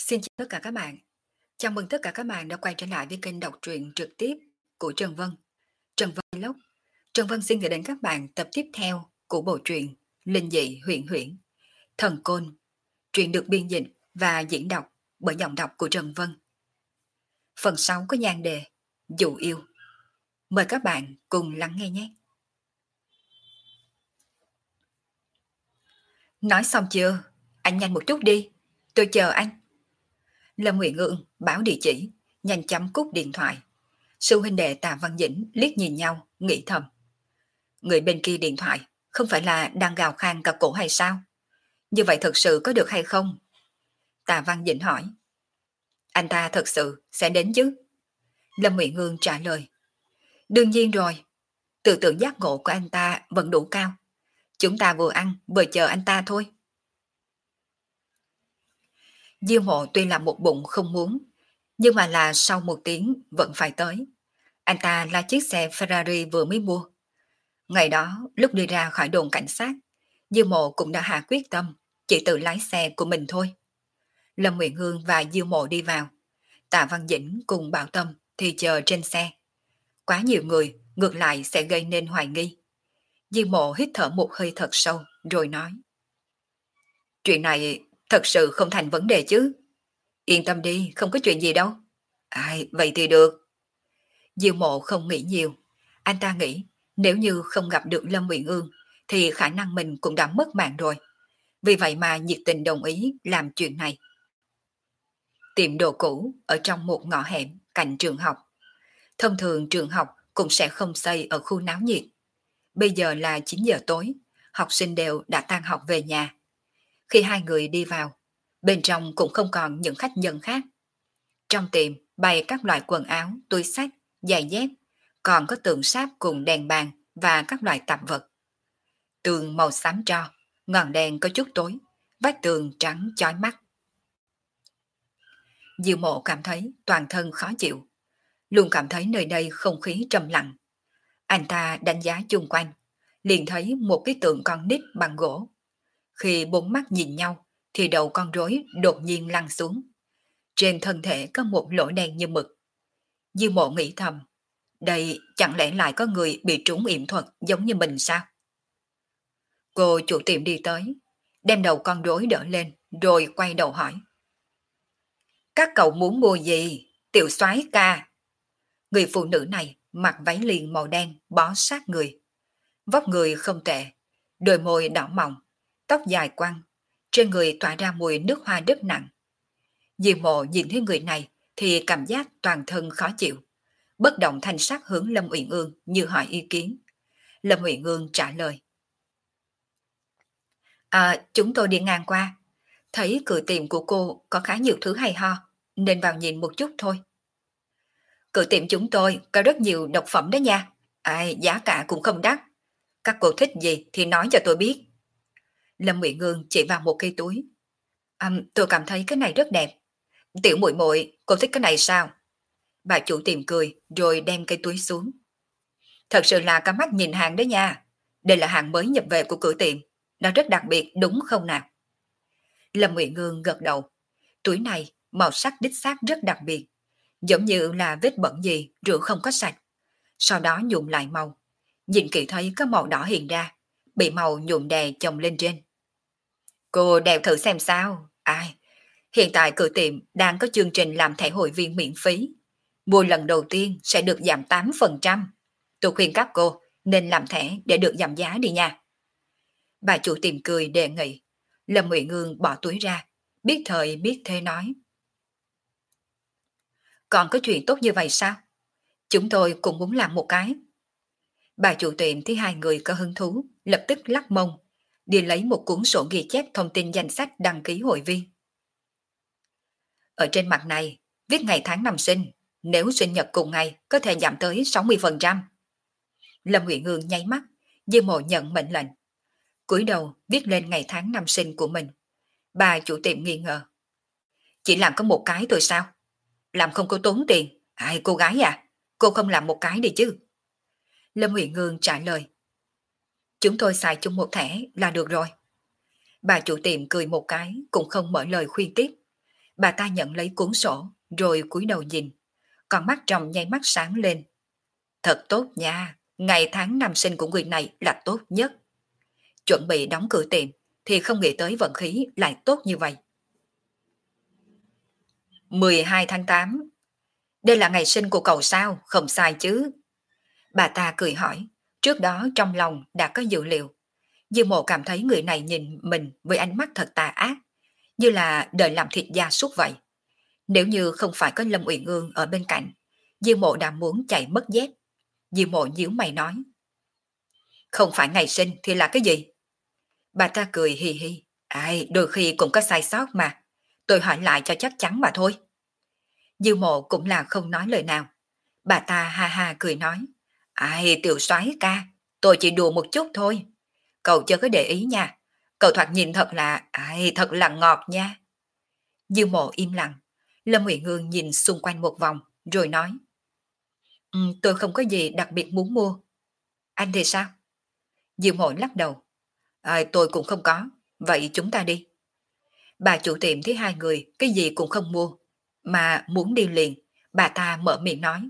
Xin chào tất cả các bạn. Chào mừng tất cả các bạn đã quay trở lại với kênh đọc truyện trực tiếp của Trần Vân. Trần Vân Vlog. Trần Vân xin gửi đến các bạn tập tiếp theo của bộ truyện Linh dị huyền huyễn, Thần Côn. Truyện được biên dịch và diễn đọc bởi giọng đọc của Trần Vân. Phần 6 có nhan đề Dụ yêu. Mời các bạn cùng lắng nghe nhé. Nói xong chưa? Anh nhanh một chút đi. Tôi chờ anh. Lâm Nguyện Ương báo địa chỉ, nhanh chóng cúp điện thoại. Sư huynh đệ Tạ Văn Dĩnh liếc nhìn nhau, nghĩ thầm. Người bên kia điện thoại, không phải là đang gào khan cả cổ hay sao? Như vậy thật sự có được hay không? Tạ Văn Dĩnh hỏi. Anh ta thật sự sẽ đến chứ? Lâm Nguyện Ương trả lời. Đương nhiên rồi, tư tưởng giác ngộ của anh ta vẫn đủ cao. Chúng ta vừa ăn vừa chờ anh ta thôi. Diêu Mộ tuy là một bụng không muốn, nhưng mà là sau một tiếng vẫn phải tới. Anh ta là chiếc xe Ferrari vừa mới mua. Ngày đó, lúc đi ra khỏi đồn cảnh sát, Diêu Mộ cũng đã hạ quyết tâm, chỉ tự lái xe của mình thôi. Lâm Nguyện Hương và Diêu Mộ đi vào. Tạ Văn Dĩnh cùng Bảo Tâm thì chờ trên xe. Quá nhiều người, ngược lại sẽ gây nên hoài nghi. Diêu Mộ hít thở một hơi thật sâu, rồi nói. Chuyện này thật sự không thành vấn đề chứ. Yên tâm đi, không có chuyện gì đâu. Ai, vậy thì được. Diêu Mộ không nghĩ nhiều. Anh ta nghĩ nếu như không gặp được Lâm Uyển Ương thì khả năng mình cũng đã mất mạng rồi. Vì vậy mà nhiệt tình đồng ý làm chuyện này. Tiệm đồ cũ ở trong một ngõ hẻm cạnh trường học. Thông thường trường học cũng sẽ không xây ở khu náo nhiệt. Bây giờ là 9 giờ tối, học sinh đều đã tan học về nhà. Khi hai người đi vào, bên trong cũng không còn những khách nhân khác. Trong tiệm bày các loại quần áo, túi xách, giày dép, còn có tượng sáp cùng đèn bàn và các loại tạp vật. Tường màu xám tro, ngọn đèn có chút tối, vách tường trắng chói mắt. Diệu Mộ cảm thấy toàn thân khó chịu, luôn cảm thấy nơi đây không khí trầm lặng. Anh ta đánh giá chung quanh, liền thấy một cái tượng con nít bằng gỗ. Khi bốn mắt nhìn nhau, thì đầu con rối đột nhiên lăn xuống. Trên thân thể có một lỗ đen như mực. Diêu Mộ nghĩ thầm, đây chẳng lẽ lại có người bị trúng yểm thuật giống như mình sao? Cô chủ tiệm đi tới, đem đầu con rối đỡ lên, rồi quay đầu hỏi. Các cậu muốn mua gì? Tiểu soái ca. Người phụ nữ này mặc váy liền màu đen bó sát người. Vóc người không tệ, đôi môi đỏ mọng, tóc dài quăn, trên người tỏa ra mùi nước hoa rất nặng. Diêu Mộ nhìn thấy người này thì cảm giác toàn thân khó chịu. Bất động thanh sắc hướng Lâm Uyển Ương như hỏi ý kiến. Lâm Uyển Ương trả lời. Chúng tôi đi ngang qua, thấy cửa tiệm của cô có khá nhiều thứ hay ho, nên vào nhìn một chút thôi. Cửa tiệm chúng tôi có rất nhiều độc phẩm đó nha. Giá cả cũng không đắt. Các cô thích gì thì nói cho tôi biết. Lâm Uyển Ương chỉ vào một cây túi. Tôi cảm thấy cái này rất đẹp. Tiểu muội muội, cô thích cái này sao? Bà chủ tiệm cười rồi đem cây túi xuống. Thật sự là có mắt nhìn hàng đấy nha. Đây là hàng mới nhập về của cửa tiệm. Nó rất đặc biệt đúng không nào? Lâm Nguyện Ngương gật đầu. Túi này màu sắc đích xác rất đặc biệt. Giống như là vết bẩn gì rửa không có sạch. Sau đó nhuộm lại màu. Nhìn kỹ thấy có màu đỏ hiện ra. Bị màu nhuộm đè chồng lên trên. Cô đeo thử xem sao. Hiện tại cửa tiệm đang có chương trình làm thẻ hội viên miễn phí. Mua lần đầu tiên sẽ được giảm 8%. Tôi khuyên các cô nên làm thẻ để được giảm giá đi nha. Bà chủ tiệm cười đề nghị. Lâm Nguyện Ngương bỏ túi ra, biết thời biết thế nói. Còn có chuyện tốt như vậy sao? Chúng tôi cũng muốn làm một cái. Bà chủ tiệm thấy hai người có hứng thú, lập tức lắc mông, đi lấy một cuốn sổ ghi chép thông tin danh sách đăng ký hội viên. Ở trên mặt này, viết ngày tháng năm sinh, nếu sinh nhật cùng ngày có thể giảm tới 60%. Lâm Nguyện Ngương nháy mắt, Diêu Mộ nhận mệnh lệnh. Cúi đầu viết lên ngày tháng năm sinh của mình. Bà chủ tiệm nghi ngờ. Chỉ làm có một cái thôi sao? Làm không có tốn tiền. Cô gái à? Cô không làm một cái đi chứ? Lâm Nguyện Ngương trả lời. Chúng tôi xài chung một thẻ là được rồi. Bà chủ tiệm cười một cái cũng không mở lời khuyên tiếp. Bà ta nhận lấy cuốn sổ, rồi cúi đầu nhìn. Con mắt trong nháy mắt sáng lên. Thật tốt nha, ngày tháng năm sinh của người này là tốt nhất. Chuẩn bị đóng cửa tiệm, thì không nghĩ tới vận khí lại tốt như vậy. 12 tháng 8. Đây là ngày sinh của cậu sao? Không sai chứ? Bà ta cười hỏi. Trước đó trong lòng đã có dự liệu. Dư Mộ cảm thấy người này nhìn mình với ánh mắt thật tà ác, như là đợi làm thịt gia súc vậy. Nếu như không phải có Lâm Uyển Ương ở bên cạnh, Dư Mộ đã muốn chạy mất dép. Dư Mộ nhíu mày nói. Không phải ngày sinh thì là cái gì? Bà ta cười hì hì. Ai, đôi khi cũng có sai sót mà. Tôi hỏi lại cho chắc chắn mà thôi. Dư Mộ cũng là không nói lời nào. Bà ta ha ha cười nói. Ai, tiểu soái ca, tôi chỉ đùa một chút thôi. Cậu chưa có để ý nha. Cậu thoạt nhìn thật là ngọt nha. Dư Mộ im lặng. Lâm Uyển Ương nhìn xung quanh một vòng, rồi nói. Tôi không có gì đặc biệt muốn mua. Anh thì sao? Dư Mộ lắc đầu. Tôi cũng không có. Vậy chúng ta đi. Bà chủ tiệm thấy hai người cái gì cũng không mua, mà muốn đi liền. Bà ta mở miệng nói.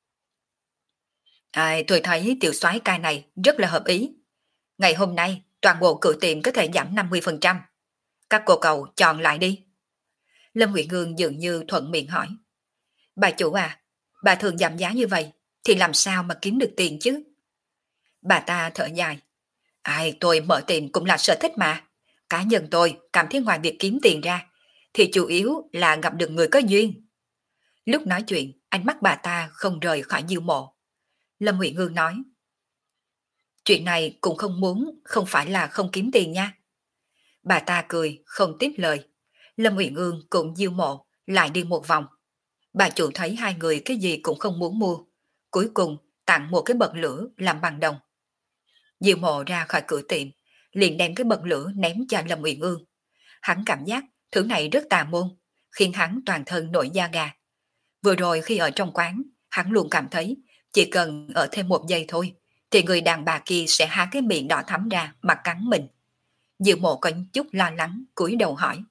Tôi thấy tiểu soái ca này rất là hợp ý. Ngày hôm nay, toàn bộ cửa tiệm có thể giảm 50%. Các cô cậu chọn lại đi. Lâm Nguyệt Ngương dường như thuận miệng hỏi. Bà chủ à, bà thường giảm giá như vậy, thì làm sao mà kiếm được tiền chứ? Bà ta thở dài. Tôi mở tiệm cũng là sở thích mà. Cá nhân tôi cảm thấy ngoài việc kiếm tiền ra, thì chủ yếu là gặp được người có duyên. Lúc nói chuyện, ánh mắt bà ta không rời khỏi Dư Mộ. Lâm Nguyệt Ngương nói. Chuyện này cũng không muốn, không phải là không kiếm tiền nha. Bà ta cười, không tiếp lời. Lâm Uyển Ương cùng Diêu Mộ lại đi một vòng. Bà chủ thấy hai người cái gì cũng không muốn mua. Cuối cùng tặng một cái bật lửa làm bằng đồng. Diêu Mộ ra khỏi cửa tiệm, liền đem cái bật lửa ném cho Lâm Uyển Ương. Hắn cảm giác thứ này rất tà môn, khiến hắn toàn thân nổi da gà. Vừa rồi khi ở trong quán, hắn luôn cảm thấy chỉ cần ở thêm một giây thôi, thì người đàn bà kia sẽ há cái miệng đỏ thắm ra mà cắn mình. Diêu Mộ có chút lo lắng, cúi đầu hỏi.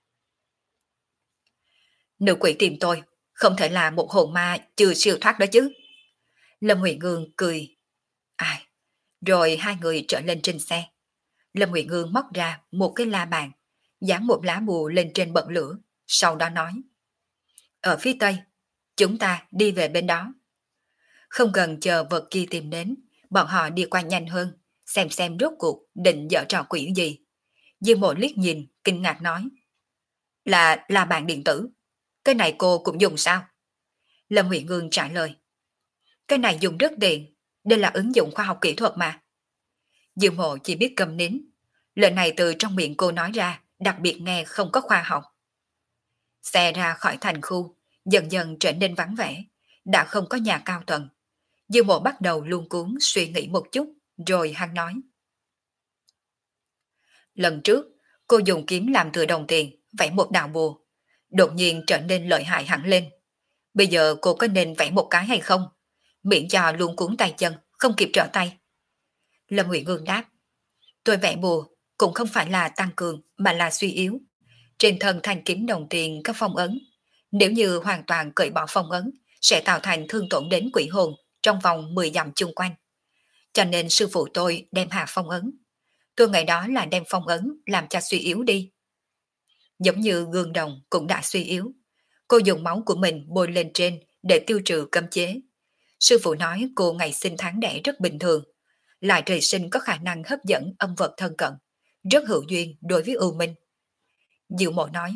Nữ quỷ tìm tôi, không thể là một hồn ma chưa siêu thoát đó chứ? Lâm Huệ Ngương cười. Ai? Rồi hai người trở lên trên xe. Lâm Huệ Ngương móc ra một cái la bàn, dán một lá bùa lên trên bật lửa, sau đó nói. Ở phía tây, chúng ta đi về bên đó. Không cần chờ vật kia tìm đến, bọn họ đi qua nhanh hơn, xem rốt cuộc định dở trò quỷ gì. Dương Mộ liếc nhìn, kinh ngạc nói. Là bàn điện tử. Cái này cô cũng dùng sao? Lâm Huệ Ngương trả lời. Cái này dùng rất tiện, đây là ứng dụng khoa học kỹ thuật mà. Dương Mộ chỉ biết cầm nín. Lời này từ trong miệng cô nói ra, đặc biệt nghe không có khoa học. Xe ra khỏi thành khu, dần dần trở nên vắng vẻ, đã không có nhà cao tầng. Dương Mộ bắt đầu luống cuống suy nghĩ một chút, rồi hắn nói. Lần trước, cô dùng kiếm làm từ đồng tiền, vẽ một đạo bùa, đột nhiên trở nên lợi hại hẳn lên. Bây giờ cô có nên vẽ một cái hay không? Miễn cho luống cuống tay chân, không kịp trở tay. Lâm Nguyễn Ngương đáp. Tôi vẽ bùa cũng không phải là tăng cường mà là suy yếu. Trên thân thanh kiếm đồng tiền có phong ấn. Nếu như hoàn toàn cởi bỏ phong ấn, sẽ tạo thành thương tổn đến quỷ hồn trong vòng 10 dặm chung quanh. Cho nên sư phụ tôi đem hạ phong ấn. Tôi ngày đó là đem phong ấn làm cho suy yếu đi. Giống như gương đồng cũng đã suy yếu. Cô dùng máu của mình bôi lên trên để tiêu trừ cấm chế. Sư phụ nói cô ngày sinh tháng đẻ rất bình thường, lại trời sinh có khả năng hấp dẫn âm vật thân cận, rất hữu duyên đối với U Minh. Diệu Mộ nói.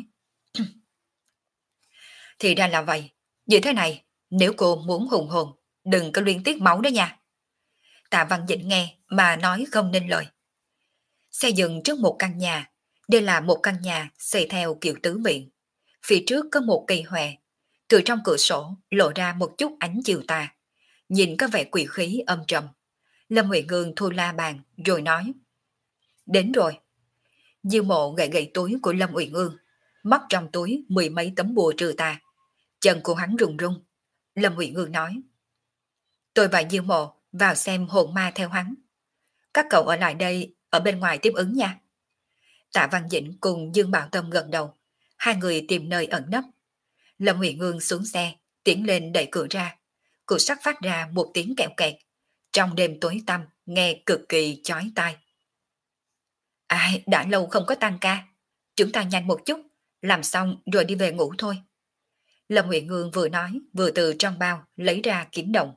Thì ra là vậy. Như thế này, nếu cô muốn hùng hồn, đừng có liên tiếc máu đó nha. Tạ Văn Dĩnh nghe mà nói không nên lời. Xe dừng trước một căn nhà. Đây là một căn nhà xây theo kiểu tứ viện. Phía trước có một cây hòe. Từ trong cửa sổ lộ ra một chút ánh chiều tà. Nhìn có vẻ quỷ khí âm trầm. Lâm Huệ Ngương thu la bàn rồi nói. Đến rồi. Diêu Mộ gậy gậy túi của Lâm Uyển Ương, móc trong túi 10 mấy tấm bùa trừ tà. Chân của hắn run run. Lâm Uyển Ương nói. Tôi và Diêu Mộ vào xem hồn ma theo hắn. Các cậu ở lại đây, ở bên ngoài tiếp ứng nha. Tạ Văn Dĩnh cùng Dương Bảo Tâm gật đầu. Hai người tìm nơi ẩn nấp. Lâm Huyền Ngương xuống xe, tiến lên đẩy cửa ra. Cửa sắt phát ra một tiếng kẹo kẹt. Trong đêm tối tăm, nghe cực kỳ chói tai. Ai, đã lâu không có tăng ca. Chúng ta nhanh một chút, làm xong rồi đi về ngủ thôi. Lâm Huyền Ngương vừa nói, vừa từ trong bao lấy ra kiếm đồng.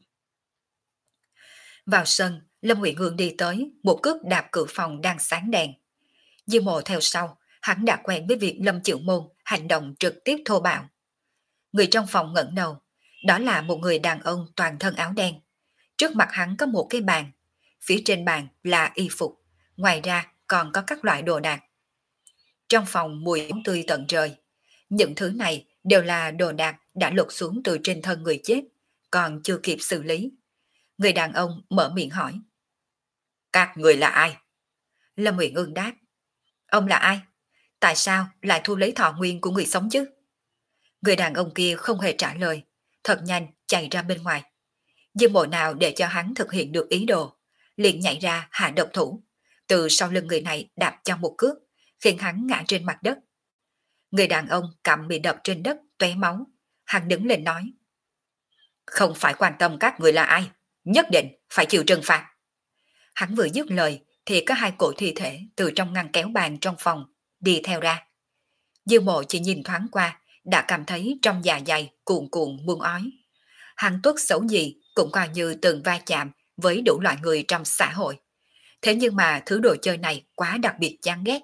Vào sân, Lâm Huyền Ngương đi tới, một cước đạp cửa phòng đang sáng đèn. Diêu Mộ theo sau, hắn đã quen với việc Lâm Chịu Môn hành động trực tiếp thô bạo. Người trong phòng ngẩng đầu, đó là một người đàn ông toàn thân áo đen. Trước mặt hắn có một cái bàn, phía trên bàn là y phục, ngoài ra còn có các loại đồ đạc. Trong phòng mùi ống tươi tận trời, những thứ này đều là đồ đạc đã lột xuống từ trên thân người chết, còn chưa kịp xử lý. Người đàn ông mở miệng hỏi. Các người là ai? Lâm Uyển Ương đáp. Ông là ai? Tại sao lại thu lấy thọ nguyên của người sống chứ? Người đàn ông kia không hề trả lời, thật nhanh chạy ra bên ngoài. Nhưng bộ nào để cho hắn thực hiện được ý đồ, liền nhảy ra hạ độc thủ, từ sau lưng người này đạp cho một cước, khiến hắn ngã trên mặt đất. Người đàn ông cặm bị đập trên đất tóe máu, hắn đứng lên nói. Không phải quan tâm các người là ai, nhất định phải chịu trừng phạt. Hắn vừa dứt lời thì có hai cổ thi thể từ trong ngăn kéo bàn trong phòng đi theo ra. Dư Mộ chỉ nhìn thoáng qua đã cảm thấy trong dạ dày cuồn cuộn muốn ói. Hắn tuất xấu gì cũng coi như từng va chạm với đủ loại người trong xã hội. Thế nhưng mà thứ đồ chơi này quá đặc biệt chán ghét.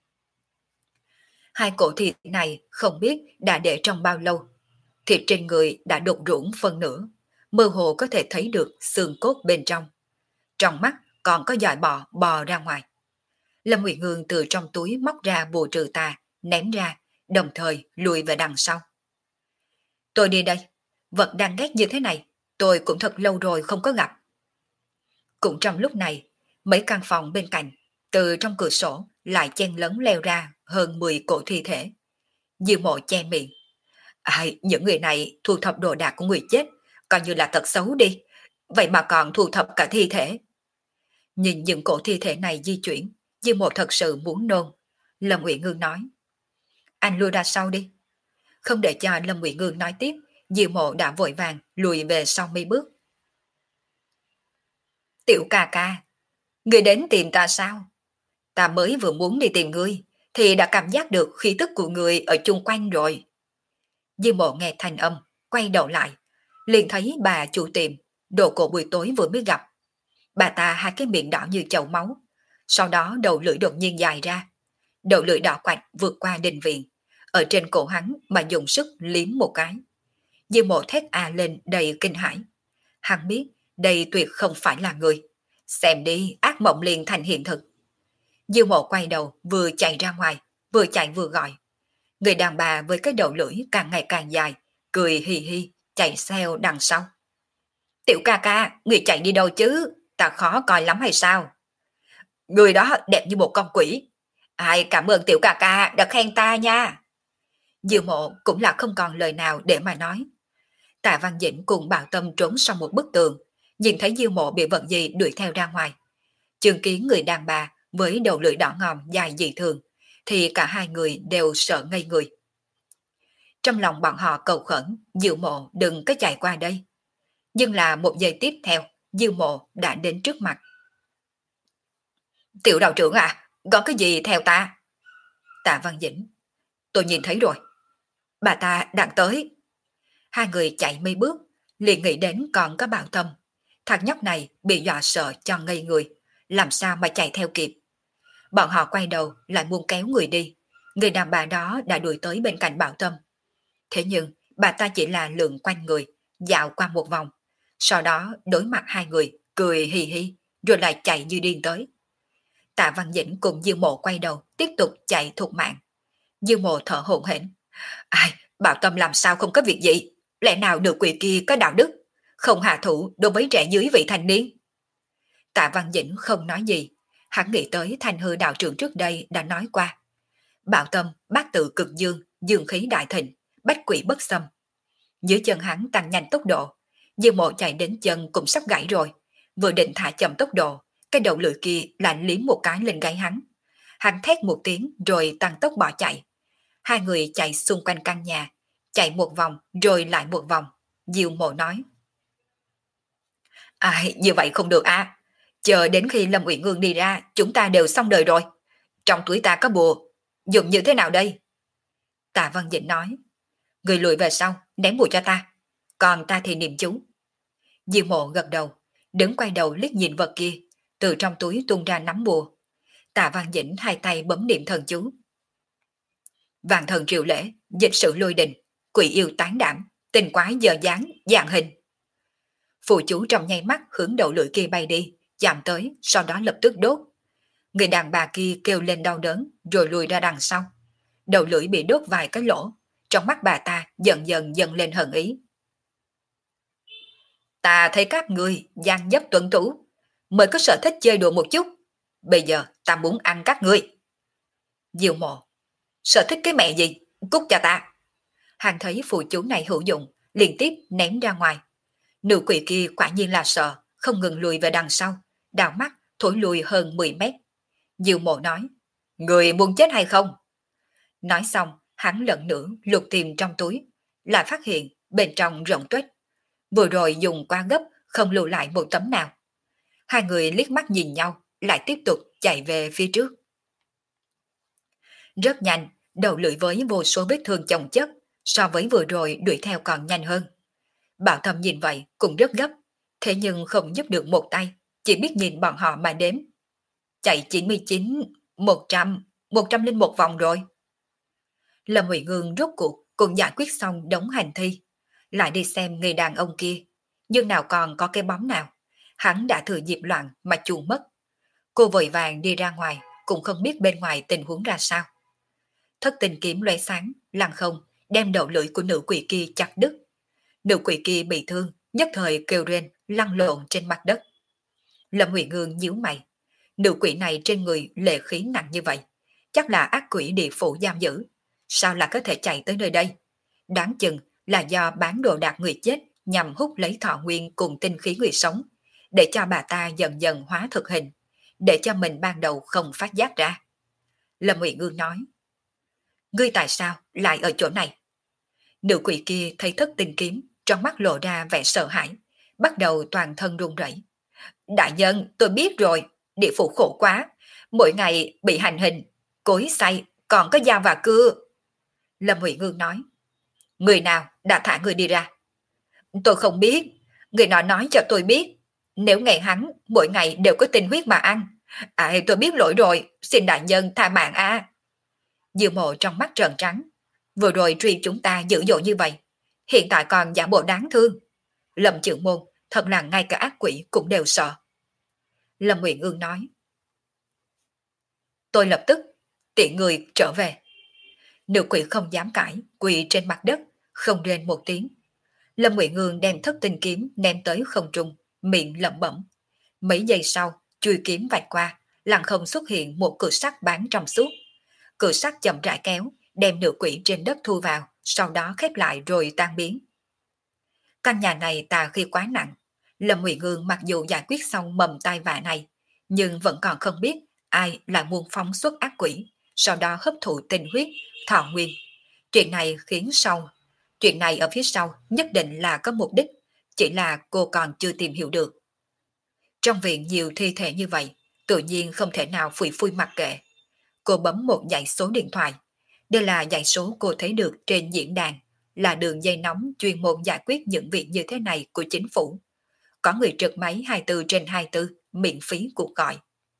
Hai cổ thịt này không biết đã để trong bao lâu. Thịt trên người đã đục rũng phân nửa, mơ hồ có thể thấy được xương cốt bên trong. Trong mắt còn có dòi bò bò ra ngoài. Lâm Uyển Ngương từ trong túi móc ra bùa trừ tà, ném ra, đồng thời lùi về đằng sau. Tôi đi đây, vật đang ghét như thế này, tôi cũng thật lâu rồi không có gặp. Cũng trong lúc này, mấy căn phòng bên cạnh, từ trong cửa sổ lại chen lấn leo ra hơn 10 cổ thi thể. Dư Mộ che miệng. Những người này thu thập đồ đạc của người chết, coi như là tật xấu đi, vậy mà còn thu thập cả thi thể. Nhìn những cổ thi thể này di chuyển, Dư Mộ thật sự muốn nôn. Lâm Uyển Ngương nói. Anh lui ra sau đi. Không để cho Lâm Uyển Ngương nói tiếp, Dư Mộ đã vội vàng lùi về sau mấy bước. Tiểu ca ca, ngươi đến tìm ta sao? Ta mới vừa muốn đi tìm ngươi, thì đã cảm giác được khí tức của ngươi ở chung quanh rồi. Dư Mộ nghe thanh âm, quay đầu lại, liền thấy bà chủ tiệm, đồ cổ buổi tối vừa mới gặp. Bà ta hai cái miệng đỏ như chậu máu, sau đó đầu lưỡi đột nhiên dài ra. Đầu lưỡi đỏ quạch vượt qua đình viện, ở trên cổ hắn mà dùng sức liếm một cái. Dư Mộ thét lên đầy kinh hãi. Hắn biết đây tuyệt không phải là người. Xem đi, ác mộng liền thành hiện thực. Dư Mộ quay đầu vừa chạy ra ngoài, vừa chạy vừa gọi. Người đàn bà với cái đầu lưỡi càng ngày càng dài, cười hì hì, chạy theo đằng sau. Tiểu ca ca, người chạy đi đâu chứ? Ta khó coi lắm hay sao? Người đó đẹp như một con quỷ. Ai cảm ơn tiểu ca ca đã khen ta nha. Dư Mộ cũng là không còn lời nào để mà nói. Tạ Văn Dĩnh cùng Bảo Tâm trốn sau một bức tường, nhìn thấy Dư Mộ bị vật gì đuổi theo ra ngoài. Chứng kiến người đàn bà với đầu lưỡi đỏ ngòm dài dị thường, thì cả hai người đều sợ ngây người. Trong lòng bọn họ cầu khẩn, Dư Mộ đừng có chạy qua đây. Nhưng là một giây tiếp theo, Dư Mộ đã đến trước mặt. Tiểu đạo trưởng à, có cái gì theo ta? Tạ Văn Dĩnh, tôi nhìn thấy rồi. Bà ta đang tới. Hai người chạy mấy bước, liền nghĩ đến còn có Bảo Tâm. Thằng nhóc này bị dọa sợ cho ngây người, làm sao mà chạy theo kịp. Bọn họ quay đầu lại muốn kéo người đi. Người đàn bà đó đã đuổi tới bên cạnh Bảo Tâm. Thế nhưng bà ta chỉ là lượn quanh người, dạo qua một vòng. Sau đó đối mặt hai người, cười hì hì, rồi lại chạy như điên tới. Tạ Văn Dĩnh cùng Dư Mộ quay đầu, tiếp tục chạy thục mạng. Dư Mộ thở hổn hển. Bảo Tâm làm sao không có việc gì? Lẽ nào nữ quỷ kia có đạo đức, không hạ thủ đối với trẻ dưới vị thành niên? Tạ Văn Dĩnh không nói gì. Hắn nghĩ tới Thanh Hư đạo trưởng trước đây đã nói qua. Bảo Tâm bát tự cực dương, dương khí đại thịnh, bách quỷ bất xâm. Dưới chân hắn tăng nhanh tốc độ. Dư Mộ chạy đến chân cũng sắp gãy rồi, vừa định thả chậm tốc độ, cái đầu lưỡi kia lại liếm một cái lên gáy hắn. Hắn thét một tiếng rồi tăng tốc bỏ chạy. Hai người chạy xung quanh căn nhà, chạy một vòng rồi lại một vòng. Diêu Mộ nói, như vậy không được à. Chờ đến khi Lâm Uyển Ngương đi ra, chúng ta đều xong đời rồi. Trong túi ta có bùa, dùng như thế nào đây? Tạ Văn Dĩnh nói, người lùi về sau, ném bùa cho ta. Còn ta thì niệm chú. Diêu Mộ gật đầu, đứng quay đầu liếc nhìn vật kia, từ trong túi tung ra nắm bùa. Tạ Văn Dĩnh hai tay bấm niệm thần chú. Vạn thần triệu lễ, dịch sự lôi đình, quỷ yêu tán đảm, tình quái giờ dáng, dạng hình. Phù chú trong nháy mắt hướng đầu lưỡi kia bay đi, chạm tới, sau đó lập tức đốt. Người đàn bà kia kêu lên đau đớn, rồi lùi ra đằng sau. Đầu lưỡi bị đốt vài cái lỗ, trong mắt bà ta dần dần dần lên hận ý. Ta thấy các người gian dấp tuấn tú, mới có sở thích chơi đùa một chút. Bây giờ ta muốn ăn các ngươi. Diêu Mộ, sở thích cái mẹ gì, cút cho ta. Hàng thấy phù chú này hữu dụng, liên tiếp ném ra ngoài. Nữ quỷ kia quả nhiên là sợ, không ngừng lùi về đằng sau, đào mắt thổi lùi hơn 10 mét. Diêu Mộ nói, người muốn chết hay không? Nói xong, hắn lần nữa lục tìm trong túi, lại phát hiện bên trong rỗng tuếch. Vừa rồi dùng qua gấp, không lưu lại một tấm nào. Hai người liếc mắt nhìn nhau, lại tiếp tục chạy về phía trước. Rất nhanh, đầu lưỡi với vô số vết thương chồng chất, so với vừa rồi đuổi theo còn nhanh hơn. Bảo Thâm nhìn vậy cũng rất gấp, thế nhưng không giúp được một tay, chỉ biết nhìn bọn họ mà đếm. Chạy 99, 100, 101 vòng rồi. Lâm Huệ Ngương rốt cuộc cũng giải quyết xong đống hành thi, lại đi xem người đàn ông kia, nhưng nào còn có cái bóng nào, hắn đã thừa dịp loạn mà chuồn mất. Cô vội vàng đi ra ngoài, cũng không biết bên ngoài tình huống ra sao. Thất tình kiếm lóe sáng, lăng không, đem đầu lưỡi của nữ quỷ kia chặt đứt. Nữ quỷ kia bị thương, nhất thời kêu rên, lăn lộn trên mặt đất. Lâm Huyền Ngương nhíu mày. Nữ quỷ này trên người lệ khí nặng như vậy, chắc là ác quỷ địa phủ giam giữ. Sao lại có thể chạy tới nơi đây? Đáng chừng là do bán đồ đạc người chết nhằm hút lấy thọ nguyên cùng tinh khí người sống, để cho bà ta dần dần hóa thực hình, để cho mình ban đầu không phát giác ra. Lâm Huyền Ngương nói, ngươi tại sao lại ở chỗ này? Nữ quỷ kia thấy thất tình kiếm, trong mắt lộ ra vẻ sợ hãi, bắt đầu toàn thân run rẩy. Đại nhân, tôi biết rồi, địa phủ khổ quá, mỗi ngày bị hành hình, cối xay, còn có dao và cưa. Lâm Huệ Ngương nói, người nào đã thả người đi ra? Tôi không biết, người nọ nói cho tôi biết, nếu ngày hắn mỗi ngày đều có tinh huyết mà ăn. Tôi biết lỗi rồi, xin đại nhân tha mạng a. Diêu Mộ trong mắt trợn trắng, vừa rồi truy chúng ta dữ dội như vậy, hiện tại còn giả bộ đáng thương. Lâm Trưởng Môn, thật là ngay cả ác quỷ cũng đều sợ. Lâm Nguyện Ương nói, tôi lập tức tiện người trở về. Nữ quỷ không dám cãi, quỳ trên mặt đất, không rên một tiếng. Lâm Nguyện Ương đem thất tinh kiếm ném tới không trung, miệng lẩm bẩm. Mấy giây sau, chui kiếm vạch qua, lặng không xuất hiện một cửa sắt bán trong suốt. Cửa sắt chậm rãi kéo, đem nữ quỷ trên đất thu vào, sau đó khép lại rồi tan biến. Căn nhà này tà khí quá nặng. Lâm Nguyện Ương mặc dù giải quyết xong mầm tai vạ này, nhưng vẫn còn không biết ai là muốn phóng xuất ác quỷ, sau đó hấp thụ tinh huyết, thọ nguyên. Chuyện này ở phía sau nhất định là có mục đích, chỉ là cô còn chưa tìm hiểu được. Trong viện nhiều thi thể như vậy, tự nhiên không thể nào phủi phui mặc kệ. Cô bấm một dãy số điện thoại. Đây là dãy số cô thấy được trên diễn đàn, là đường dây nóng chuyên môn giải quyết những việc như thế này của chính phủ. Có người trực máy 24/24, miễn phí cuộc gọi.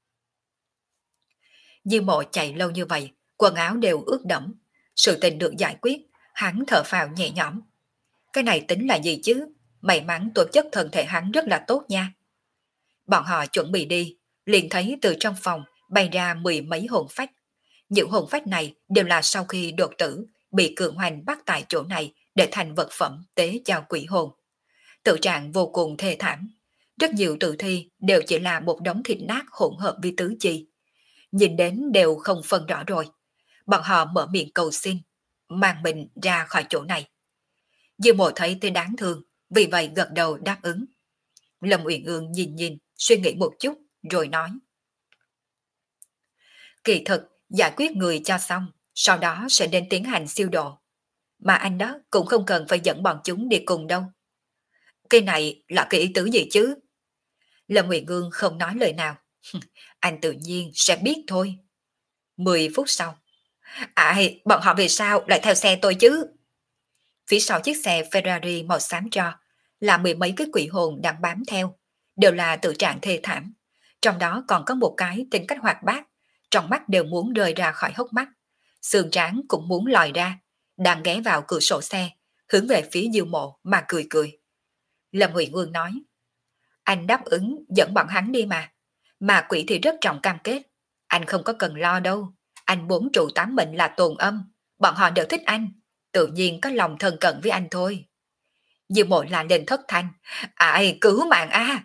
Diêu Mộ chạy lâu như vậy, quần áo đều ướt đẫm. Sự tình được giải quyết, hắn thở phào nhẹ nhõm. Cái này tính là gì chứ? May mắn tố chất thân thể hắn rất là tốt nha. Bọn họ chuẩn bị đi, liền thấy từ trong phòng bay ra 10 mấy hồn phách. Những hồn phách này đều là sau khi đột tử, bị cường hoành bắt tại chỗ này để thành vật phẩm tế cho quỷ hồn. Tự trạng vô cùng thê thảm. Rất nhiều tử thi đều chỉ là một đống thịt nát hỗn hợp với tứ chi. Nhìn đến đều không phân rõ rồi. Bọn họ mở miệng cầu xin, mang mình ra khỏi chỗ này. Diêu Mộ thấy thế đáng thương, vì vậy gật đầu đáp ứng. Lâm Uyển Ương nhìn nhìn, suy nghĩ một chút, rồi nói. Kỳ thực, giải quyết người cho xong, sau đó sẽ đến tiến hành siêu độ. Mà anh đó cũng không cần phải dẫn bọn chúng đi cùng đâu. Cái này là cái ý tứ gì chứ? Lâm Nguyệt Ngương không nói lời nào. Anh tự nhiên sẽ biết thôi. 10 phút sau. Ai, bọn họ vì sao lại theo xe tôi chứ? Phía sau chiếc xe Ferrari màu xám tro là mười mấy cái quỷ hồn đang bám theo, đều là tự trạng thê thảm. Trong đó còn có một cái tính cách hoạt bát, trong mắt đều muốn rơi ra khỏi hốc mắt. Sườn trán cũng muốn lòi ra, đang ghé vào cửa sổ xe, hướng về phía Diêu Mộ mà cười cười. Lâm Ngụy Vương nói, anh đáp ứng dẫn bọn hắn đi mà quỷ thì rất trọng cam kết. Anh không có cần lo đâu, anh 4 trụ 8 mệnh là tồn âm, bọn họ đều thích anh, tự nhiên có lòng thân cận với anh thôi. Diêu Mộ là lên thất thanh, ai cứu mạng a!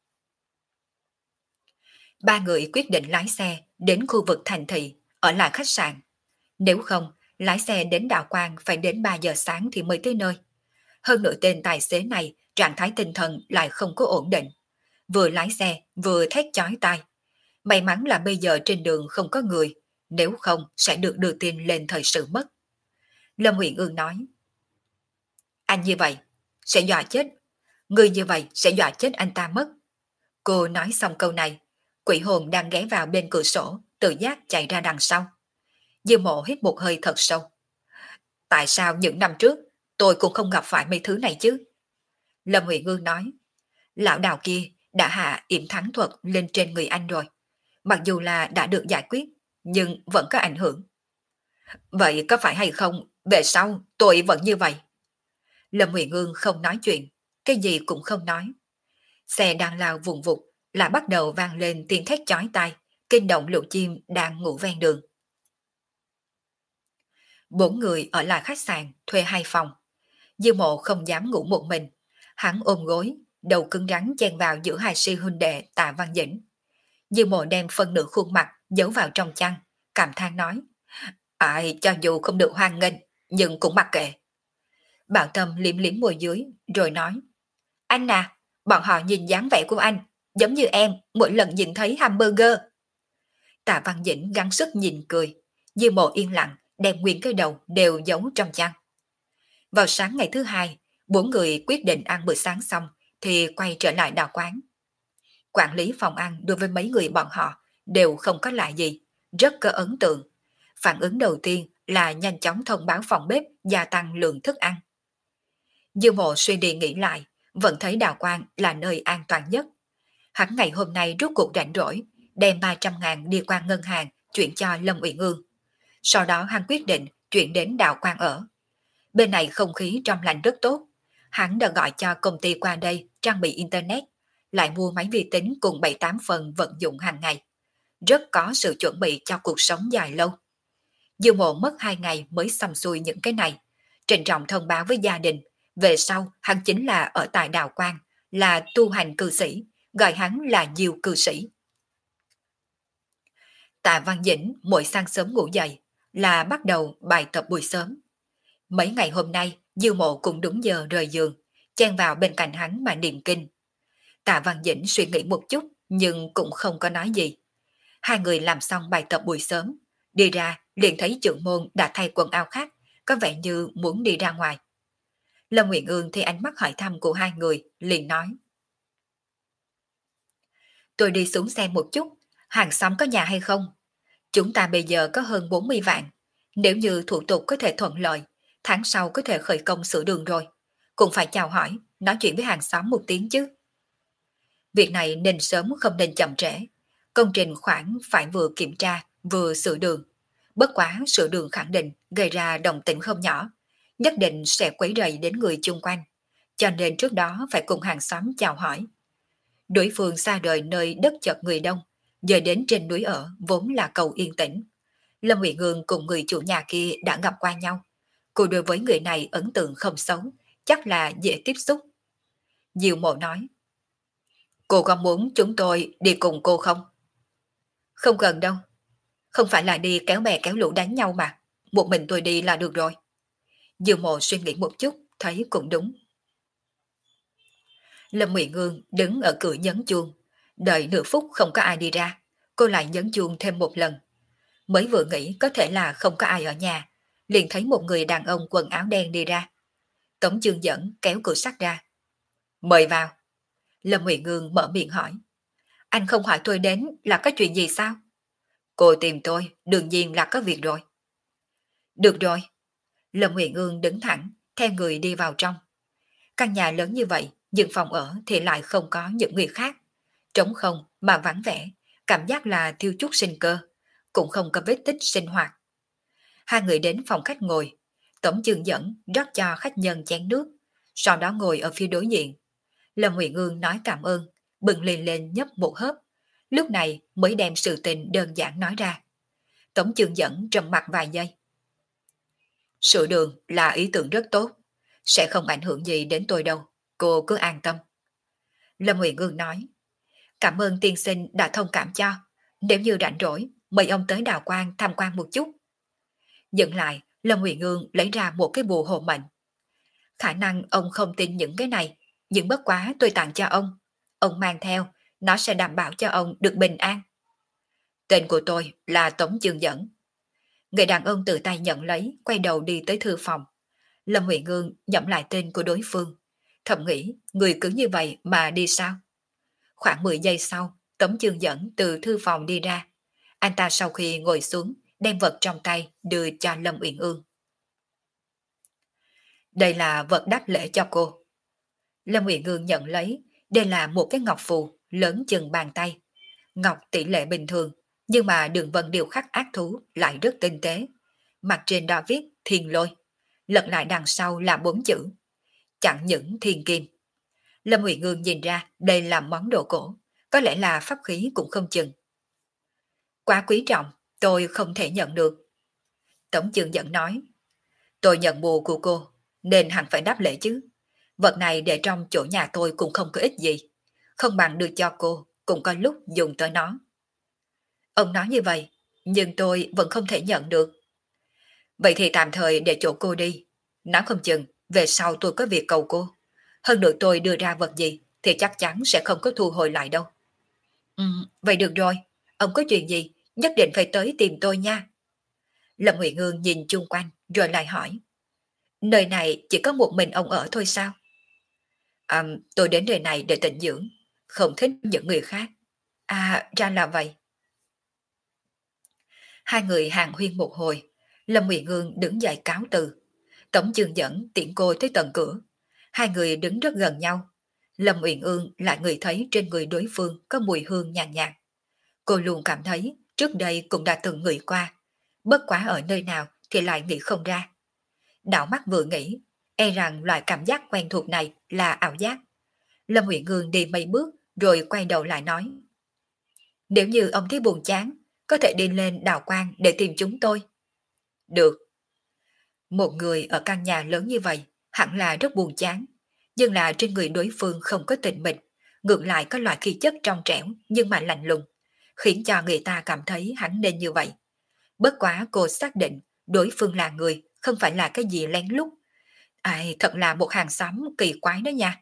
Ba người quyết định lái xe đến khu vực thành thị, ở lại khách sạn. Nếu không, lái xe đến Đạo Quang phải đến 3 giờ sáng thì mới tới nơi. Hơn nữa tên tài xế này trạng thái tinh thần lại không có ổn định. Vừa lái xe vừa thét chói tai. May mắn là bây giờ trên đường không có người, nếu không sẽ được đưa tin lên thời sự mất. Lâm Huyền Ương nói, anh như vậy sẽ dọa chết, người như vậy sẽ dọa chết anh ta mất. Cô nói xong câu này, quỷ hồn đang ghé vào bên cửa sổ, tự giác chạy ra đằng sau. Dư Mộ hít một hơi thật sâu. Tại sao những năm trước tôi cũng không gặp phải mấy thứ này chứ? Lâm Huyền Ương nói, lão đào kia đã hạ yểm thắng thuật lên trên người anh rồi. Mặc dù là đã được giải quyết, nhưng vẫn có ảnh hưởng. Vậy có phải hay không, về sau tôi vẫn như vậy? Lâm Huyền Ương không nói chuyện, cái gì cũng không nói. Xe đang lao vùng vụt, lại bắt đầu vang lên tiếng thét chói tai, kinh động lũ chim đang ngủ ven đường. 4 người ở lại khách sạn, thuê 2 phòng. Dư Mộ không dám ngủ một mình. Hắn ôm gối, đầu cứng rắn chen vào giữa hai sư huynh đệ Tạ Văn Dĩnh. Dư Mộ đem phân nửa khuôn mặt giấu vào trong chăn, cảm than nói, ai cho dù không được hoan nghênh, nhưng cũng mặc kệ. Bảo Tâm liếm liếm môi dưới, rồi nói, anh à, bọn họ nhìn dáng vẻ của anh, giống như em mỗi lần nhìn thấy hamburger. Tạ Văn Dĩnh gắng sức nhìn cười, Dư Mộ yên lặng, đem nguyên cái đầu đều giấu trong chăn. Vào sáng ngày thứ hai, 4 người quyết định ăn bữa sáng xong thì quay trở lại đào quán. Quản lý phòng ăn đối với mấy người bọn họ đều không có lạ gì, rất có ấn tượng. Phản ứng đầu tiên là nhanh chóng thông báo phòng bếp gia tăng lượng thức ăn. Dư Mộ suy đi nghĩ lại, vẫn thấy đào quang là nơi an toàn nhất. Hắn ngày hôm nay rút cuộc rảnh rỗi, đem 300.000 đi qua ngân hàng chuyển cho Lâm Uyển Ương. Sau đó hắn quyết định chuyển đến đào quang ở. Bên này không khí trong lành rất tốt. Hắn đã gọi cho công ty qua đây trang bị internet, lại mua máy vi tính cùng 7-8 phần vận dụng hàng ngày. Rất có sự chuẩn bị cho cuộc sống dài lâu. Dư Mộ mất 2 ngày mới xong xuôi những cái này. Trịnh trọng thông báo với gia đình, về sau hắn chính là ở tại Đào Quang, là tu hành cư sĩ, gọi hắn là Diêu cư sĩ. Tạ Văn Dĩnh mỗi sáng sớm ngủ dậy là bắt đầu bài tập buổi sớm. Mấy ngày hôm nay, Dư Mộ cũng đúng giờ rời giường, chen vào bên cạnh hắn mà niệm kinh. Tạ Văn Dĩnh suy nghĩ một chút, nhưng cũng không có nói gì. Hai người làm xong bài tập buổi sớm, đi ra liền thấy trưởng môn đã thay quần áo khác, có vẻ như muốn đi ra ngoài. Lâm Nguyện Ương thấy ánh mắt hỏi thăm của hai người, liền nói. Tôi đi xuống xem một chút, hàng xóm có nhà hay không? Chúng ta bây giờ có hơn 40 vạn. Nếu như thủ tục có thể thuận lợi, tháng sau có thể khởi công sửa đường rồi. Cũng phải chào hỏi, nói chuyện với hàng xóm một tiếng chứ. Việc này nên sớm không nên chậm trễ. Công trình khoản phải vừa kiểm tra, vừa sửa đường. Bất quá sửa đường khẳng định gây ra động tĩnh không nhỏ. Nhất định sẽ quấy rầy đến người chung quanh. Cho nên trước đó phải cùng hàng xóm chào hỏi. Đối phương xa rời nơi đất chật người đông, giờ đến trên núi ở vốn là cầu yên tĩnh. Lâm Nguyện Ngương cùng người chủ nhà kia đã gặp qua nhau. Cô đối với người này ấn tượng không xấu, chắc là dễ tiếp xúc. Diệu Mộ nói, cô có muốn chúng tôi đi cùng cô không? Không cần đâu, không phải là đi kéo bè kéo lũ đánh nhau mà, một mình tôi đi là được rồi. Diệu Mộ suy nghĩ một chút, thấy cũng đúng. Lâm Nguyện Ngương đứng ở cửa nhấn chuông, đợi nửa phút không có ai đi ra, cô lại nhấn chuông thêm một lần. Mới vừa nghĩ có thể là không có ai ở nhà, liền thấy một người đàn ông quần áo đen đi ra. Tống Chương Dẫn kéo cửa sắt ra. Mời vào. Lâm Nguyệt Ngương mở miệng hỏi. Anh không hỏi tôi đến là có chuyện gì sao? Cô tìm tôi, đương nhiên là có việc rồi. Được rồi. Lâm Nguyệt Ngương đứng thẳng, theo người đi vào trong. Căn nhà lớn như vậy, nhưng phòng ở thì lại không có những người khác. Trống không mà vắng vẻ, cảm giác là thiếu chút sinh cơ, cũng không có vết tích sinh hoạt. Hai người đến phòng khách ngồi, Tống Chương Dẫn rót cho khách nhân chén nước, sau đó ngồi ở phía đối diện. Lâm Nguyệt Ngương nói cảm ơn, bừng ly lên nhấp một hớp, lúc này mới đem sự tình đơn giản nói ra. Tống Chương Dẫn trầm mặt vài giây. Sữa đường là ý tưởng rất tốt, sẽ không ảnh hưởng gì đến tôi đâu, cô cứ an tâm. Lâm Nguyệt Ngương nói, cảm ơn tiên sinh đã thông cảm cho, nếu như rảnh rỗi, mời ông tới Đào Quang tham quan một chút. Dừng lại, Lâm Nguyệt Ngương lấy ra một cái bùa hộ mệnh. Khả năng ông không tin những cái này, nhưng bất quá tôi tặng cho ông mang theo, nó sẽ đảm bảo cho ông được bình an. Tên của tôi là Tống Chương Dẫn. Người đàn ông tự tay nhận lấy, quay đầu đi tới thư phòng. Lâm Nguyệt Ngương nhẩm lại tên của đối phương, thầm nghĩ người cứ như vậy mà đi sao. Khoảng 10 giây sau, Tống Chương Dẫn từ thư phòng đi ra. Anh ta sau khi ngồi xuống, đem vật trong tay đưa cho Lâm Uyển Ương. Đây là vật đáp lễ cho cô. Lâm Uyển Ương nhận lấy, đây là một cái ngọc phù lớn chừng bàn tay. Ngọc tỷ lệ bình thường, nhưng mà đường vân điêu khắc ác thú lại rất tinh tế. Mặt trên đó viết thiên lôi, lật lại đằng sau là 4 chữ. Chẳng những thiên kim. Lâm Uyển Ương nhìn ra đây là món đồ cổ, có lẽ là pháp khí cũng không chừng. Quá quý trọng, tôi không thể nhận được. Tống Chương Dẫn nói, tôi nhận bùa của cô, nên hẳn phải đáp lễ chứ. Vật này để trong chỗ nhà tôi cũng không có ích gì, không bằng đưa cho cô, cũng có lúc dùng tới nó. Ông nói như vậy, nhưng tôi vẫn không thể nhận được. Vậy thì tạm thời để chỗ cô đi, nói không chừng về sau tôi có việc cầu cô. Hơn nữa tôi đưa ra vật gì thì chắc chắn sẽ không có thu hồi lại đâu. Vậy được rồi, ông có chuyện gì nhất định phải tới tìm tôi nha. Lâm Huệ Ngương nhìn chung quanh rồi lại hỏi. Nơi này chỉ có một mình ông ở thôi sao? Tôi đến nơi này để tịnh dưỡng, không thích những người khác. À, ra là vậy. Hai người hàn huyên một hồi, Lâm Huệ Ngương đứng dậy cáo từ. Tống Chương Dẫn tiễn cô tới tận cửa. Hai người đứng rất gần nhau. Lâm Uyển Ương lại ngửi thấy trên người đối phương có mùi hương nhàn nhạt. Cô luôn cảm thấy trước đây cũng đã từng ngửi qua. Bất quá ở nơi nào thì lại nghĩ không ra. Đảo mắt vừa nghĩ, e rằng loại cảm giác quen thuộc này là ảo giác. Lâm Uyển Ương đi mấy bước rồi quay đầu lại nói. Nếu như ông thấy buồn chán, có thể đi lên Đào Quang để tìm chúng tôi. Được. Một người ở căn nhà lớn như vậy hẳn là rất buồn chán, nhưng là trên người đối phương không có tình mịch, ngược lại có loại khí chất trong trẻo nhưng mà lạnh lùng, khiến cho người ta cảm thấy hắn nên như vậy. Bất quá cô xác định đối phương là người, không phải là cái gì lén lút. Ai, thật là một hàng xóm kỳ quái đó nha.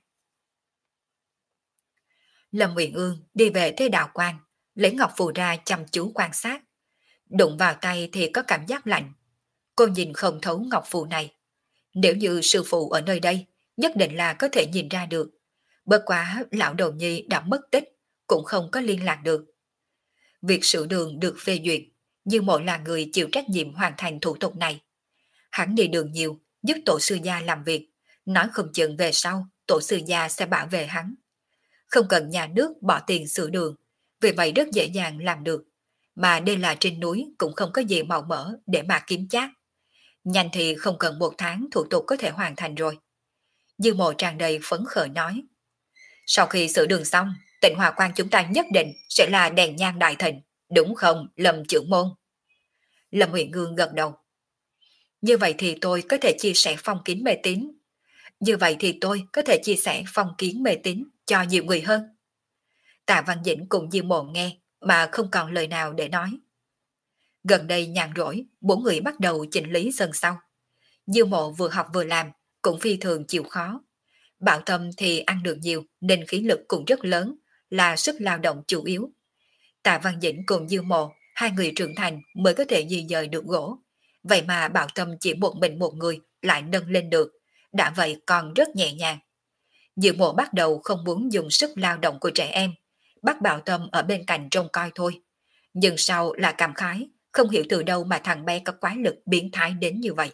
Lâm Uyển Ương đi về thế đạo quan, lấy ngọc phù ra chăm chú quan sát. Đụng vào tay thì có cảm giác lạnh. Cô nhìn không thấu ngọc phù này. Nếu như sư phụ ở nơi đây, nhất định là có thể nhìn ra được. Bất quá lão đầu nhi đã mất tích, cũng không có liên lạc được. Việc sửa đường được phê duyệt, như mỗi là người chịu trách nhiệm hoàn thành thủ tục này. Hắn đi đường nhiều, giúp tổ sư gia làm việc, nói không chừng về sau, tổ sư gia sẽ bảo vệ hắn. Không cần nhà nước bỏ tiền sửa đường, vì vậy rất dễ dàng làm được. Mà đây là trên núi cũng không có gì màu mỡ để mà kiếm chác. Nhanh thì không cần 1 tháng thủ tục có thể hoàn thành rồi. Dư Mộ tràn đầy phấn khởi nói. Sau khi sửa đường xong, Tịnh Hòa Quan chúng ta nhất định sẽ là đèn nhang đại thịnh, đúng không, Lâm trưởng môn? Lâm Huyện Ngương gật đầu. Như vậy thì tôi có thể chia sẻ phong kiến mê tín. Như vậy thì tôi có thể chia sẻ phong kiến mê tín cho nhiều người hơn. Tạ Văn Dĩnh cùng Dư Mộ nghe mà không còn lời nào để nói. Gần đây nhàn rỗi, 4 người bắt đầu chỉnh lý sân sau. Dư Mộ vừa học vừa làm, cũng phi thường chịu khó. Bảo Tâm thì ăn được nhiều nên khí lực cũng rất lớn, là sức lao động chủ yếu. Tạ Văn Dĩnh cùng Dư Mộ hai người trưởng thành mới có thể di dời được gỗ. Vậy mà Bảo Tâm chỉ một mình một người lại nâng lên được, đã vậy còn rất nhẹ nhàng. Diệu Mộ bắt đầu không muốn dùng sức lao động của trẻ em, bắt Bảo Tâm ở bên cạnh trông coi thôi. Nhưng sau là cảm khái, không hiểu từ đâu mà thằng bé có quái lực biến thái đến như vậy.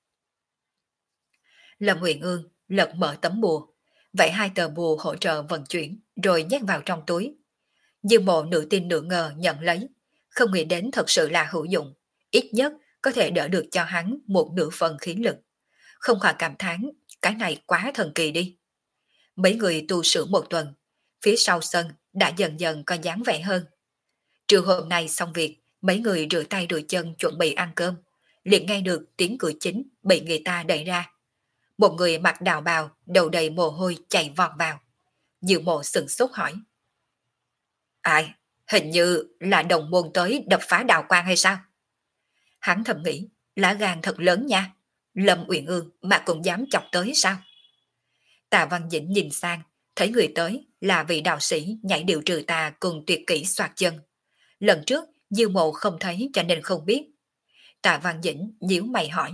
Lâm Huyền Ương lật mở tấm bùa, vậy hai tờ bùa hỗ trợ vận chuyển, rồi nhét vào trong túi. Dương Mộ nửa tin nửa ngờ nhận lấy, không nghĩ đến thật sự là hữu dụng, ít nhất có thể đỡ được cho hắn một nửa phần khí lực. Không khỏi cảm thán, cái này quá thần kỳ đi. Mấy người tu sửa một tuần, phía sau sân đã dần dần có dáng vẻ hơn. Trưa hôm nay xong việc, mấy người rửa tay rửa chân chuẩn bị ăn cơm, liền nghe được tiếng cửa chính bị người ta đẩy ra. Một người mặc đạo bào, đầu đầy mồ hôi chạy vọt vào. Diệu Mộ sửng sốt hỏi. Ai? Hình như là đồng môn tới đập phá đạo quan hay sao? Hắn thầm nghĩ, lá gan thật lớn nha. Lâm Uyển Ương mà cũng dám chọc tới sao? Tạ Văn Dĩnh nhìn sang, thấy người tới là vị đạo sĩ nhảy điệu trừ tà cùng tuyệt kỹ xoạc chân. Lần trước, Diêu Mộ không thấy cho nên không biết. Tạ Văn Dĩnh nhíu mày hỏi.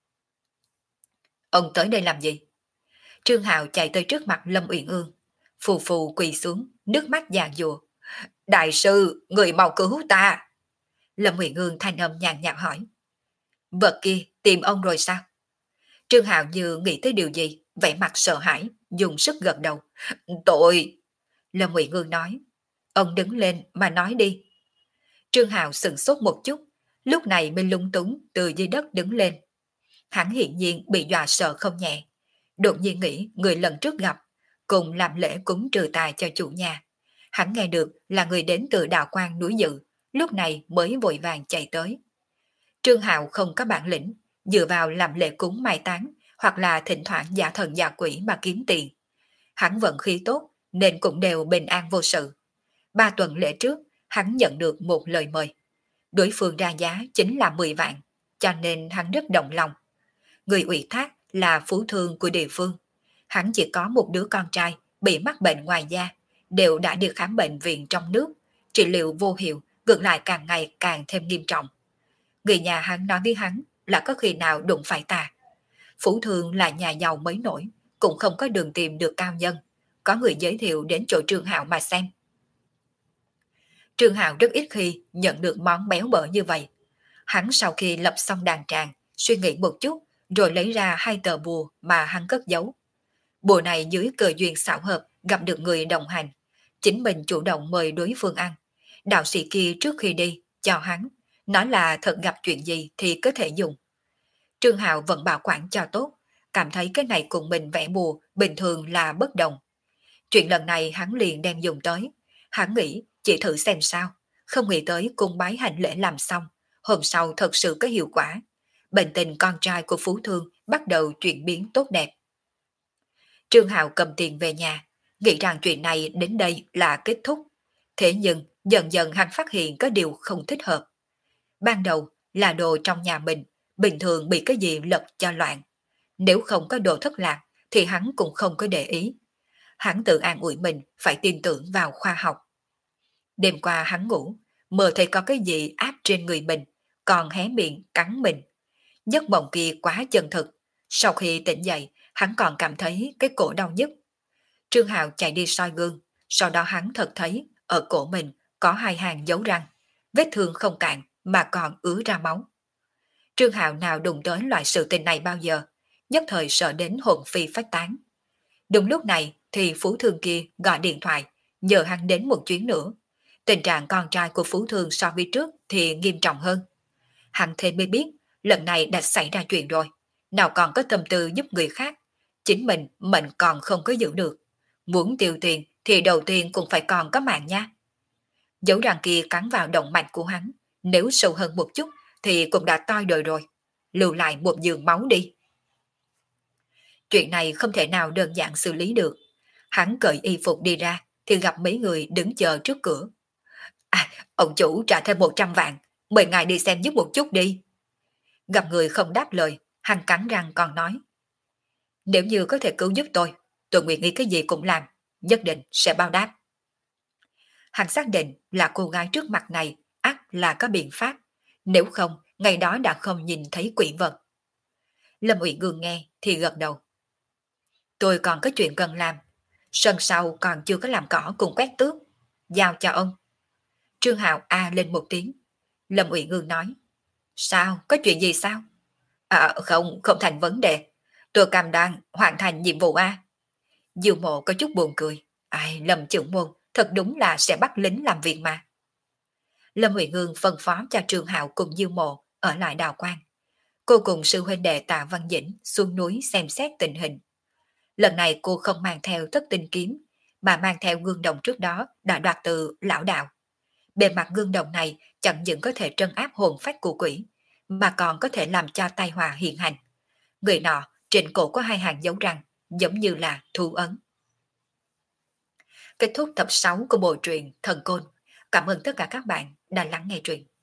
Ông tới đây làm gì? Trương Hạo chạy tới trước mặt Lâm Uyển Ương. Phù phù quỳ xuống, nước mắt giàn giụa. Đại sư, người mau cứu ta. Lâm Uyển Ương thanh âm nhàn nhạt hỏi. Vật kia tìm ông rồi sao? Trương Hạo như nghĩ tới điều gì, vẻ mặt sợ hãi, dùng sức gật đầu. Tội! Lâm Uyển Ương nói. Ông đứng lên mà nói đi. Trương Hạo sững sốt một chút, lúc này mới lúng túng từ dưới đất đứng lên. Hắn hiển nhiên bị dọa sợ không nhẹ. Đột nhiên nghĩ người lần trước gặp, cùng làm lễ cúng trừ tài cho chủ nhà. Hắn nghe được là người đến từ đạo quan núi Dự, lúc này mới vội vàng chạy tới. Trương Hạo không có bản lĩnh, dựa vào làm lễ cúng mai táng hoặc là thỉnh thoảng giả thần giả quỷ mà kiếm tiền. Hắn vận khí tốt nên cũng đều bình an vô sự. 3 tuần lễ trước, hắn nhận được một lời mời. Đối phương ra giá chính là 10 vạn, cho nên hắn rất động lòng. Người ủy thác là phú thương của địa phương. Hắn chỉ có một đứa con trai bị mắc bệnh ngoài da, đều đã được khám bệnh viện trong nước, trị liệu vô hiệu, ngược lại càng ngày càng thêm nghiêm trọng. Người nhà hắn nói với hắn là có khi nào đụng phải ta. Phú thương là nhà giàu mới nổi, cũng không có đường tìm được cao nhân. Có người giới thiệu đến chỗ Trương Hạo mà xem. Trương Hạo rất ít khi nhận được món béo bở như vậy. Hắn sau khi lập xong đàn tràng, suy nghĩ một chút, rồi lấy ra 2 tờ bùa mà hắn cất giấu. Bùa này dưới cờ duyên xảo hợp gặp được người đồng hành. Chính mình chủ động mời đối phương ăn. Đạo sĩ kia trước khi đi, chào hắn, nói là thật gặp chuyện gì thì có thể dùng. Trương Hạo vẫn bảo quản cho tốt, cảm thấy cái này cùng mình vẽ bùa bình thường là bất đồng. Chuyện lần này hắn liền đem dùng tới. Hắn nghĩ chỉ thử xem sao, không nghĩ tới cung bái hành lễ làm xong, hôm sau thật sự có hiệu quả. Bệnh tình con trai của Phú Thương bắt đầu chuyển biến tốt đẹp. Trương Hạo cầm tiền về nhà, nghĩ rằng chuyện này đến đây là kết thúc. Thế nhưng dần dần hắn phát hiện có điều không thích hợp. Ban đầu là đồ trong nhà mình, bình thường bị cái gì lật cho loạn. Nếu không có đồ thất lạc thì hắn cũng không có để ý. Hắn tự an ủi mình phải tin tưởng vào khoa học. Đêm qua hắn ngủ, mơ thấy có cái gì áp trên người mình, còn hé miệng cắn mình. Giấc mộng kia quá chân thực. Sau khi tỉnh dậy, hắn còn cảm thấy cái cổ đau nhức. Trương Hạo chạy đi soi gương, sau đó hắn thật thấy ở cổ mình có 2 hàng dấu răng, vết thương không cạn mà còn ứa ra máu. Trương Hạo nào đụng tới loại sự tình này bao giờ, nhất thời sợ đến hồn phi phách tán. Đúng lúc này thì Phú Thương kia gọi điện thoại, nhờ hắn đến một chuyến nữa. Tình trạng con trai của Phú Thương so với trước thì nghiêm trọng hơn. Hắn thêm mới biết, lần này đã xảy ra chuyện rồi, nào còn có tâm tư giúp người khác. Chính mình mệnh còn không có giữ được. Muốn tiêu tiền thì đầu tiên cũng phải còn có mạng nha. Dấu răng kia cắn vào động mạch của hắn, nếu sâu hơn một chút thì cũng đã toi đời rồi. Lưu lại một giường máu đi. Chuyện này không thể nào đơn giản xử lý được. Hắn cởi y phục đi ra thì gặp mấy người đứng chờ trước cửa. À, ông chủ trả thêm 100 vạn, mời ngài đi xem giúp một chút đi. Gặp người không đáp lời, hắn cắn răng còn nói. Nếu như có thể cứu giúp tôi nguyện ý cái gì cũng làm, nhất định sẽ báo đáp. Hắn xác định là cô gái trước mặt này ắt là có biện pháp, nếu không, ngày đó đã không nhìn thấy quỷ vật. Lâm Uyển Ngương nghe thì gật đầu. Tôi còn có chuyện cần làm. Sân sau còn chưa có làm cỏ cùng quét tước. Giao cho ông. Trương Hạo a lên một tiếng. Lâm Uyển Ngương nói. Sao? Có chuyện gì sao? Không, không thành vấn đề. Tôi cam đoan hoàn thành nhiệm vụ A. Diêu Mộ có chút buồn cười. Ai, Lâm trưởng môn, thật đúng là sẽ bắt lính làm việc mà. Lâm Uyển Ngương phân phó cho Trương Hạo cùng Diêu Mộ ở lại đào quan. Cô cùng sư huynh đệ Tạ Văn Dĩnh xuống núi xem xét tình hình. Lần này cô không mang theo thất tinh kiếm, mà mang theo gương đồng trước đó đã đoạt từ lão đạo. Bề mặt gương đồng này chẳng những có thể trấn áp hồn phách của quỷ, mà còn có thể làm cho tai họa hiện hành. Người nọ trên cổ có hai hàng dấu răng, giống như là thu ấn. Kết thúc tập 6 của bộ truyện Thần Côn. Cảm ơn tất cả các bạn đã lắng nghe truyện.